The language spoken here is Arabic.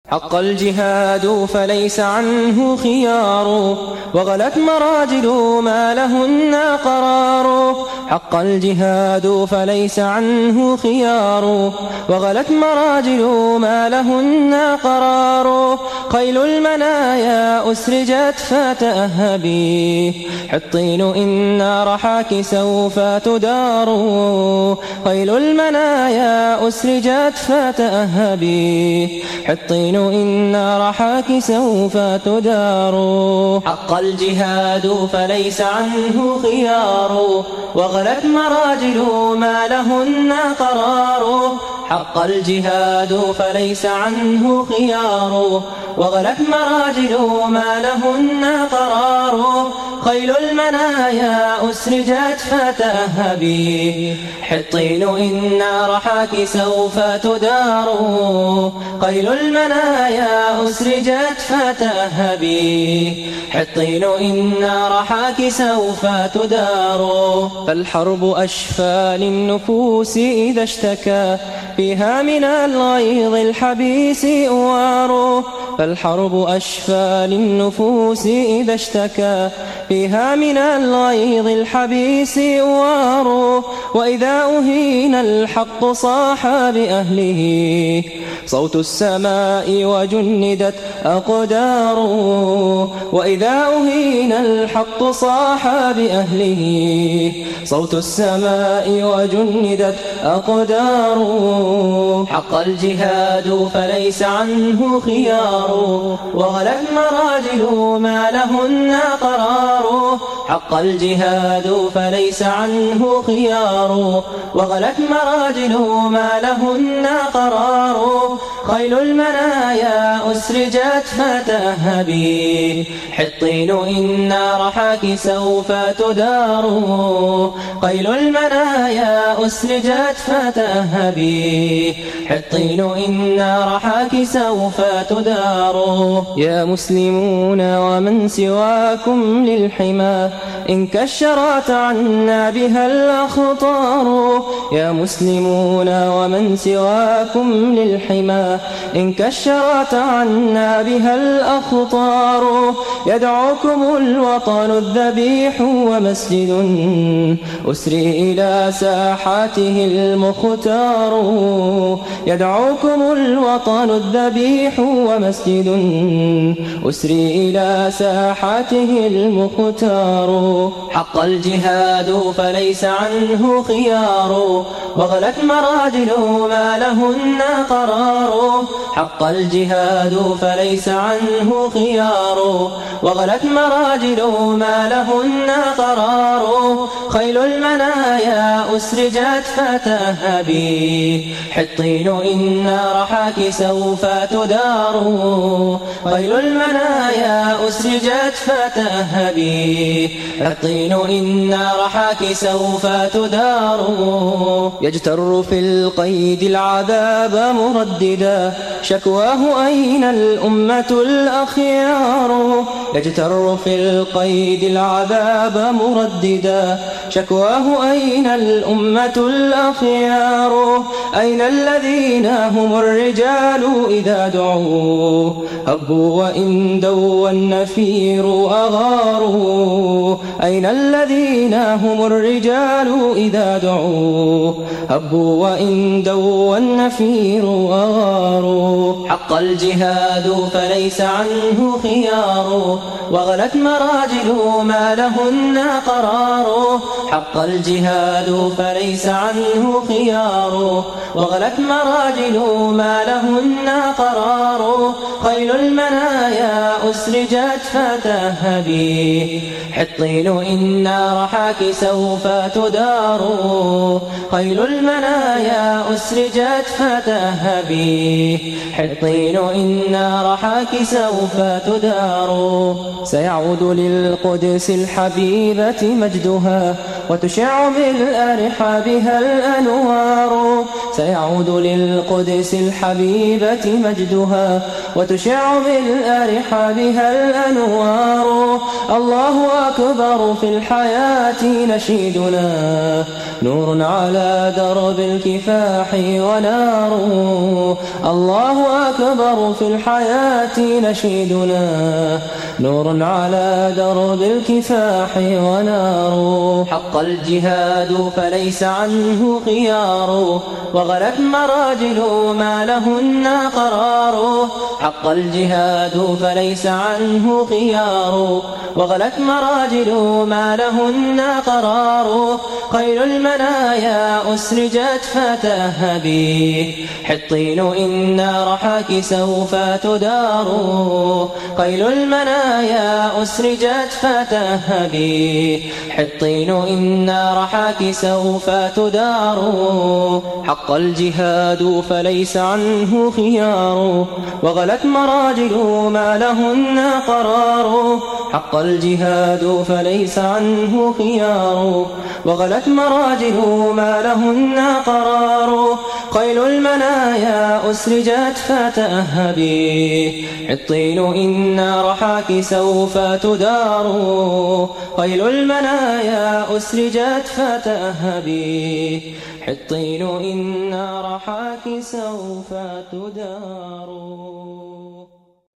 حق الجهاد فليس عنه خيار، وغلت مراجل ما لهن قرار. حق الجهاد فليس عنه خيار، وغلت مراجل ما لهن قرار. خيل المنايا أسرجت فتأهبي، حطين إن رحاك سوف تدار. خيل المنايا أسرجت فتأهبي، حطين إن رحاك سوف تدار. حق الجهاد فليس عنه خيار، وغلت مراجل ما لهن قرار. حق الجهاد فليس عنه خيار، وغلت مراجل ما لهن قرار. خيل المنايا أسرجت فتأهبي، حطين إن رحاك سوف تدار. خيل المنايا أسرجت فتأهبي، حطين إن رحاك سوف تدار. فالحرب أشفى للنفوس إذا اشتكى فيها من الغيظ الحبيس أوار. فالحرب أشفى للنفوس إذا اشتكى فيها من الغيظ الحبيس أوار. وإذا أهين الحق صاح بأهله صوت السماء وجندت أقدار. وإذا أهين الحق صاح بأهله صوت السماء وجندت أقدار. حق الجهاد فليس عنه خيار، وغلت مراجل ما لهن قرار. حق الجهاد فليس عنه خيار، وغلت مراجل ما لهن قرار. خيل المنايا أسرجت فتأهبي، حطين إن رحاك سوف تدار. خيل المنايا أسرجت فتأهبي، حطين إن رحاك سوف تدار. يا مسلمون ومن سواكم للحمى إن كشرت عنا بها الأخطار. يا مسلمون ومن سواكم للحمى إن كشرت عنا بها الأخطار. يدعوكم الوطن الذبيح ومسجد أسري إلى ساحاته المختار. يدعوكم الوطن الذبيح ومسجد أسري إلى ساحاته المختار. حق الجهاد فليس عنه خيار، وغلت مراجل ما لهن قرار. حق الجهاد فليس عنه خيار، وغلت مراجل ما لهن قرار. خيل المنايا أسرجت فتأهبي، حطين إن رحاك سوف تدار. خيل المنايا أسرجت فتأهبي، حطين إن رحاك سوف تدار. يجتر في القيد العذاب مرددا شكواه أين الأمة الأخيار. يجتر في القيد العذاب مرددا شكواه أين الأمة الأخيار. أين الذين هم الرجال إذا دعوا هبوا وإن دوا النفير أغاروا. أين الذين هم الرجال إذا دعوا هبوا وإن دوا النفير أغاروا. حق الجهاد فليس عنه خيار، وغلت مراجل ما لهن قرار. حق الجهاد فليس عنه خيار، وغلت مراجل ما لهن قرار. خيل المنايا أسرجت فتأهبي، حطين إن رحاك سوف تدار. خيل المنايا أسرجت فتأهبي، حطين إن رحاك سوف تدار. سيعود للقدس الحبيبة مجدها وتشع ملء رحابها الأنوار. سيعود للقدس الحبيبة مجدها وتشع ملء رحابها بها الأنوار. الله أكبر في الحياة نشيدنا، نور على درب الكفاح ونار. الله أكبر في الحياة نشيدنا، نور على درب الكفاح ونار. حق الجهاد فليس عنه خيار، وغلت مراجل ما لهن قرار. حق الجهاد فليس عنه خيار، وغلت مراجل ما لهن قرار. خيل المنايا أسرجت فتهبي، حطين إن رحاك سوف تدار. خيل المنايا أسرجت فتهبي، حطين إن رحاك سوف تدار. حق الجهاد فليس عنه خيار، وغلت مراجل ما لهن قرار. حق الجهاد فليس عنه خيار، وغلت مراجل ما لهن قرار. خيل المنايا أسرجت فتأهبي، حطين إن رحاك سوف تدار. خيل المنايا أسرجت فتأهبي، حطين إن رحاك سوف تدار.